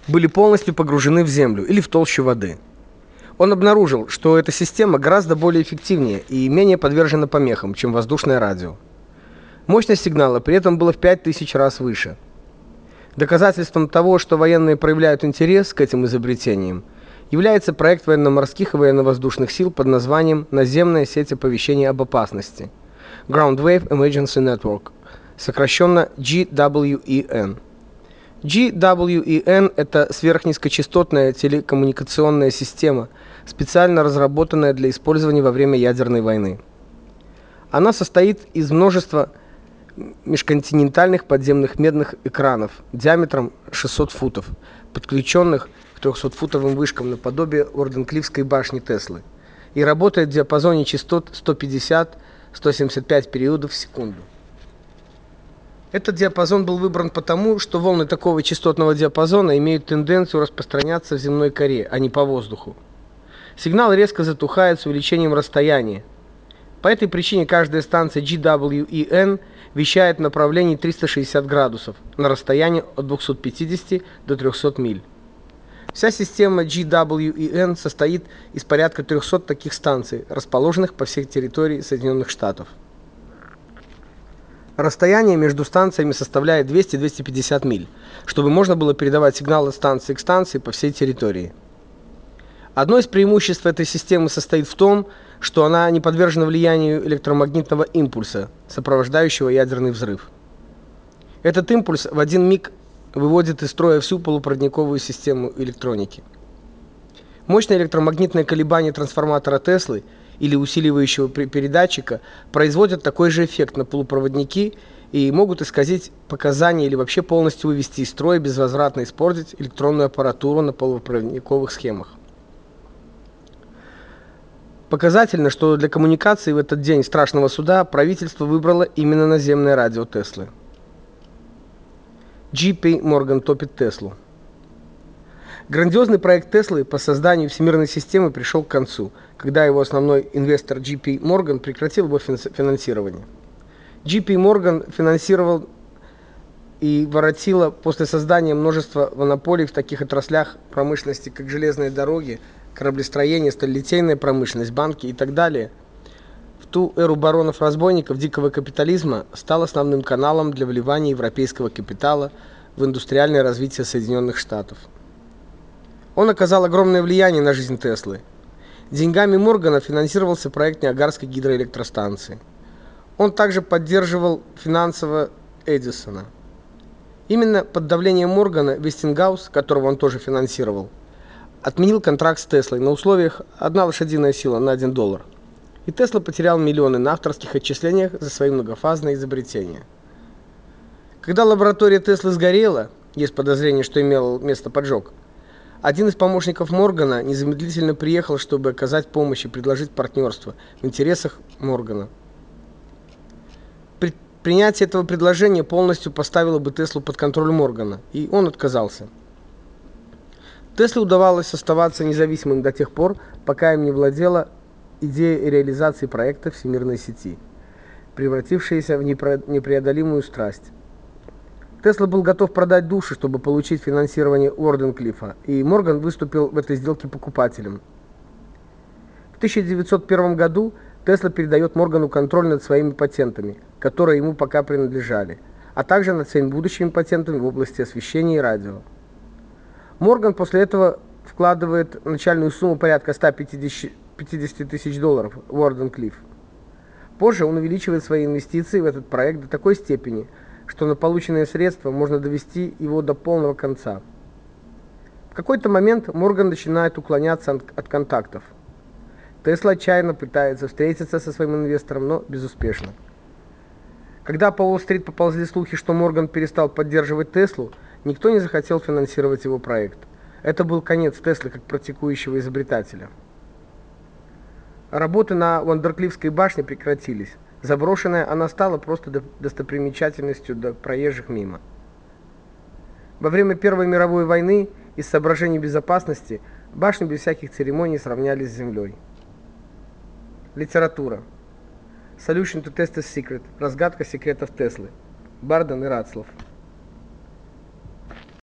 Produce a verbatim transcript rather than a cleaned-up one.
были полностью погружены в землю или в толщу воды. Он обнаружил, что эта система гораздо более эффективнее и менее подвержена помехам, чем воздушное радио. Мощность сигнала при этом была в пять тысяч раз выше. Доказательством того, что военные проявляют интерес к этим изобретениям, является проект военно-морских и военно-воздушных сил под названием «Наземная сеть оповещения об опасности» Ground Wave Emergency Network, сокращенно джи дабл ю и эн. джи дабл ю и эн – это сверхнизкочастотная телекоммуникационная система, специально разработанная для использования во время ядерной войны. Она состоит из множества межконтинентальных подземных медных экранов диаметром шестьсот футов, подключенных к трехсотфутовым вышкам наподобие Уорденклифской башни Теслы, и работает в диапазоне частот сто пятьдесят — сто семьдесят пять периодов в секунду. Этот диапазон был выбран потому, что волны такого частотного диапазона имеют тенденцию распространяться в земной коре, а не по воздуху. Сигнал резко затухает с увеличением расстояния. По этой причине каждая станция джи дабл ю и эн вещает в направлении триста шестьдесят градусов на расстоянии от двухсот пятидесяти до трехсот миль. Вся система джи дабл ю и эн состоит из порядка трехсот таких станций, расположенных по всей территории Соединенных Штатов. Расстояние между станциями составляет двести — двести пятьдесят миль, чтобы можно было передавать сигналы станции к станции по всей территории. Одно из преимуществ этой системы состоит в том, что она не подвержена влиянию электромагнитного импульса, сопровождающего ядерный взрыв. Этот импульс в один миг выводит из строя всю полупроводниковую систему электроники. Мощное электромагнитное колебание трансформатора Теслы или усиливающего передатчика производят такой же эффект на полупроводники и могут исказить показания или вообще полностью вывести из строя, безвозвратно испортить электронную аппаратуру на полупроводниковых схемах. Показательно, что для коммуникации в этот день страшного суда правительство выбрало именно наземное радио Теслы. джей пи Morgan топит Теслу. Грандиозный проект Теслы по созданию всемирной системы пришел к концу, когда его основной инвестор джей пи Morgan прекратил его финансирование. джей пи Morgan финансировал и воротила после создания множества монополий в таких отраслях промышленности, как железные дороги, кораблестроение, сталелитейная промышленность, банки и так далее. В ту эру баронов-разбойников дикого капитализма стал основным каналом для вливания европейского капитала в индустриальное развитие Соединенных Штатов. Он оказал огромное влияние на жизнь Теслы. Деньгами Моргана финансировался проект Ниагарской гидроэлектростанции. Он также поддерживал финансово Эдисона. Именно под давлением Моргана Вестингаус, которого он тоже финансировал, отменил контракт с Теслой на условиях одна лошадиная сила на один доллар. И Тесла потерял миллионы на авторских отчислениях за свои многофазные изобретения. Когда лаборатория Теслы сгорела, есть подозрение, что имел место поджог, один из помощников Моргана незамедлительно приехал, чтобы оказать помощь и предложить партнерство в интересах Моргана. При принятие этого предложения полностью поставило бы Теслу под контроль Моргана, и он отказался. Тесле удавалось оставаться независимым до тех пор, пока им не владела идея реализации проекта всемирной сети, превратившаяся в непреодолимую страсть. Тесла был готов продать душу, чтобы получить финансирование Уорденклифа, и Морган выступил в этой сделке покупателем. В тысяча девятьсот первом году Тесла передает Моргану контроль над своими патентами, которые ему пока принадлежали, а также над своими будущими патентами в области освещения и радио. Морган после этого вкладывает начальную сумму порядка ста пятидесяти тысяч долларов в Уорденклиф. Позже он увеличивает свои инвестиции в этот проект до такой степени, что на полученные средства можно довести его до полного конца. В какой-то момент Морган начинает уклоняться от, от контактов. Тесла отчаянно пытается встретиться со своим инвестором, но безуспешно. Когда по Уолл-стрит поползли слухи, что Морган перестал поддерживать Теслу, никто не захотел финансировать его проект. Это был конец Теслы как практикующего изобретателя. Работы на Уорденклифской башне прекратились. Заброшенная она стала просто достопримечательностью для проезжих мимо. Во время Первой мировой войны из соображений безопасности башню без всяких церемоний сравняли с землей. Литература. Solution to Tesla's Secret. Разгадка секретов Теслы. Барден и Рацлав.